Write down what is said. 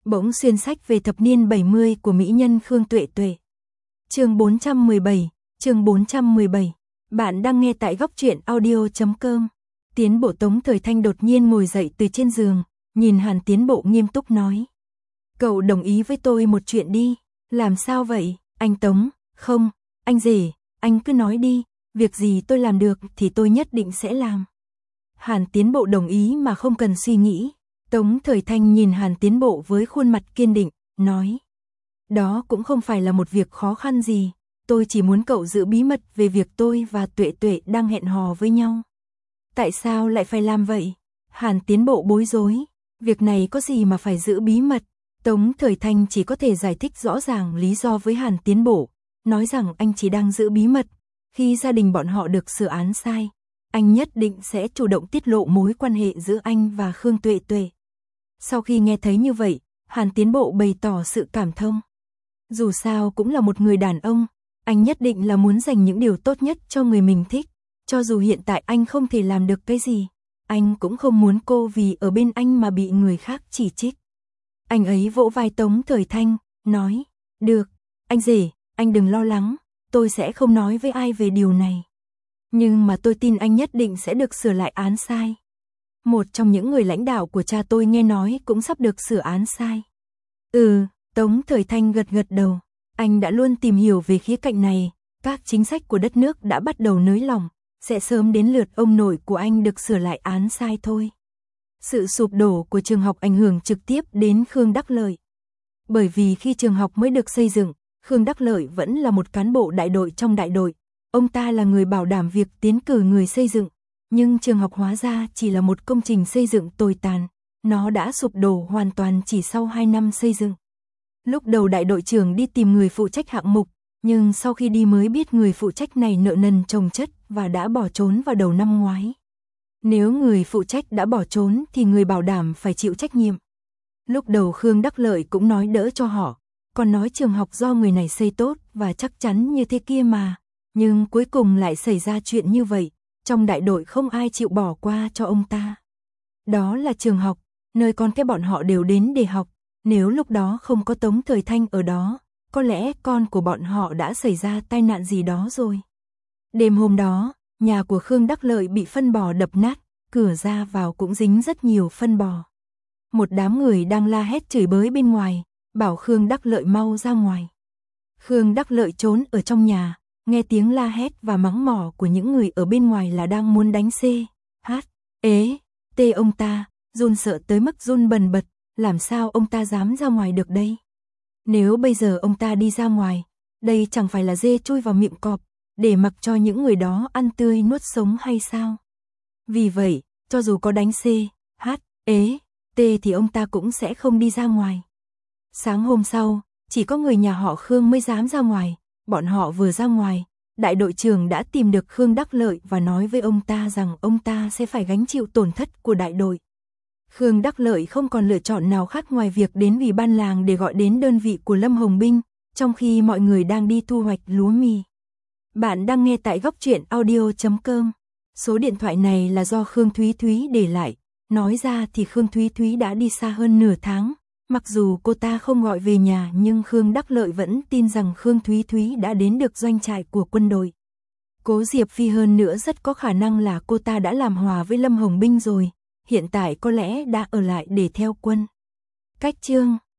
Bỗng xuyên sách về thập niên 70 của mỹ nhân Khương Tuệ Tuệ. Chương 417. Bạn đang nghe tại góc truyện audio.com. Tiến Bộ Tống Thời Thanh đột nhiên ngồi dậy từ trên giường, nhìn Hàn Tiến Bộ nghiêm túc nói: "Cậu đồng ý với tôi một chuyện đi." "Làm sao vậy, anh Tống?" "Không, anh rể, anh cứ nói đi, việc gì tôi làm được thì tôi nhất định sẽ làm." Hàn Tiến Bộ đồng ý mà không cần suy nghĩ. Tống Thời Thanh nhìn Hàn Tiến Bộ với khuôn mặt kiên định, nói: "Đó cũng không phải là một việc khó khăn gì, tôi chỉ muốn cậu giữ bí mật về việc tôi và Tuệ Tuệ đang hẹn hò với nhau." "Tại sao lại phải làm vậy?" Hàn Tiến Bộ bối rối. "Việc này có gì mà phải giữ bí mật?" Tống Thời Thanh chỉ có thể giải thích rõ ràng lý do với Hàn Tiến Bộ, nói rằng anh chỉ đang giữ bí mật. Khi gia đình bọn họ được xử án sai, anh nhất định sẽ chủ động tiết lộ mối quan hệ giữa anh và Khương Tuệ Tuệ. Sau khi nghe thấy như vậy, Hàn Tiến Bộ bày tỏ sự cảm thông. Dù sao cũng là một người đàn ông, anh nhất định là muốn dành những điều tốt nhất cho người mình thích. Cho dù hiện tại anh không thể làm được cái gì, anh cũng không muốn cô vì ở bên anh mà bị người khác chỉ trích. Anh ấy vỗ vai Tống Thời Thanh, nói: "Được, anh rể, anh đừng lo lắng, tôi sẽ không nói với ai về điều này. Nhưng mà tôi tin anh nhất định sẽ được sửa lại án sai. Một trong những người lãnh đạo của cha tôi nghe nói cũng sắp được sửa án sai." Tống Thời Thanh gật gật đầu. Anh đã luôn tìm hiểu về khía cạnh này, các chính sách của đất nước đã bắt đầu nới lỏng, sẽ sớm đến lượt ông nội của anh được sửa lại án sai thôi. Sự sụp đổ của trường học ảnh hưởng trực tiếp đến Khương Đắc Lợi. Bởi vì khi trường học mới được xây dựng, Khương Đắc Lợi vẫn là một cán bộ đại đội trong đại đội. Ông ta là người bảo đảm việc tiến cử người xây dựng, nhưng trường học hóa ra chỉ là một công trình xây dựng tồi tàn. Nó đã sụp đổ hoàn toàn chỉ sau 2 năm xây dựng. Lúc đầu đại đội trưởng đi tìm người phụ trách hạng mục, nhưng sau khi đi mới biết người phụ trách này nợ nần chồng chất và đã bỏ trốn vào đầu năm ngoái. Nếu người phụ trách đã bỏ trốn thì người bảo đảm phải chịu trách nhiệm. Lúc đầu Khương Đắc Lợi cũng nói đỡ cho họ, còn nói trường học do người này xây tốt và chắc chắn như thế kia mà. Nhưng cuối cùng lại xảy ra chuyện như vậy, trong đại đội không ai chịu bỏ qua cho ông ta. Đó là trường học, nơi con cái bọn họ đều đến để học. Nếu lúc đó không có Tống Thời Thanh ở đó, có lẽ con của bọn họ đã xảy ra tai nạn gì đó rồi. Đêm hôm đó, nhà của Khương Đắc Lợi bị phân bò đập nát, cửa ra vào cũng dính rất nhiều phân bò. Một đám người đang la hét chửi bới bên ngoài, bảo Khương Đắc Lợi mau ra ngoài. Khương Đắc Lợi trốn ở trong nhà, nghe tiếng la hét và mắng mỏ của những người ở bên ngoài là đang muốn đánh ông ta, run sợ tới mức run bần bật, làm sao ông ta dám ra ngoài được đây? Nếu bây giờ ông ta đi ra ngoài, đây chẳng phải là dê chui vào miệng cọp, để mặc cho những người đó ăn tươi nuốt sống hay sao? Vì vậy, cho dù có đánh thì ông ta cũng sẽ không đi ra ngoài. Sáng hôm sau, chỉ có người nhà họ Khương mới dám ra ngoài. Bọn họ vừa ra ngoài, đại đội trưởng đã tìm được Khương Đắc Lợi và nói với ông ta rằng ông ta sẽ phải gánh chịu tổn thất của đại đội. Khương Đắc Lợi không còn lựa chọn nào khác ngoài việc đến Ủy ban làng để gọi đến đơn vị của Lâm Hồng Binh, trong khi mọi người đang đi thu hoạch lúa mì. Bạn đang nghe tại góc truyện audio.com. Số điện thoại này là do Khương Thúy Thúy để lại. Nói ra thì Khương Thúy Thúy đã đi xa hơn nửa tháng. Mặc dù cô ta không gọi về nhà nhưng Khương Đắc Lợi vẫn tin rằng Khương Thúy Thúy đã đến được doanh trại của quân đội. Cố Diệp Phi hơn nữa rất có khả năng là cô ta đã làm hòa với Lâm Hồng Binh rồi. Hiện tại có lẽ đã ở lại để theo quân. Cách chương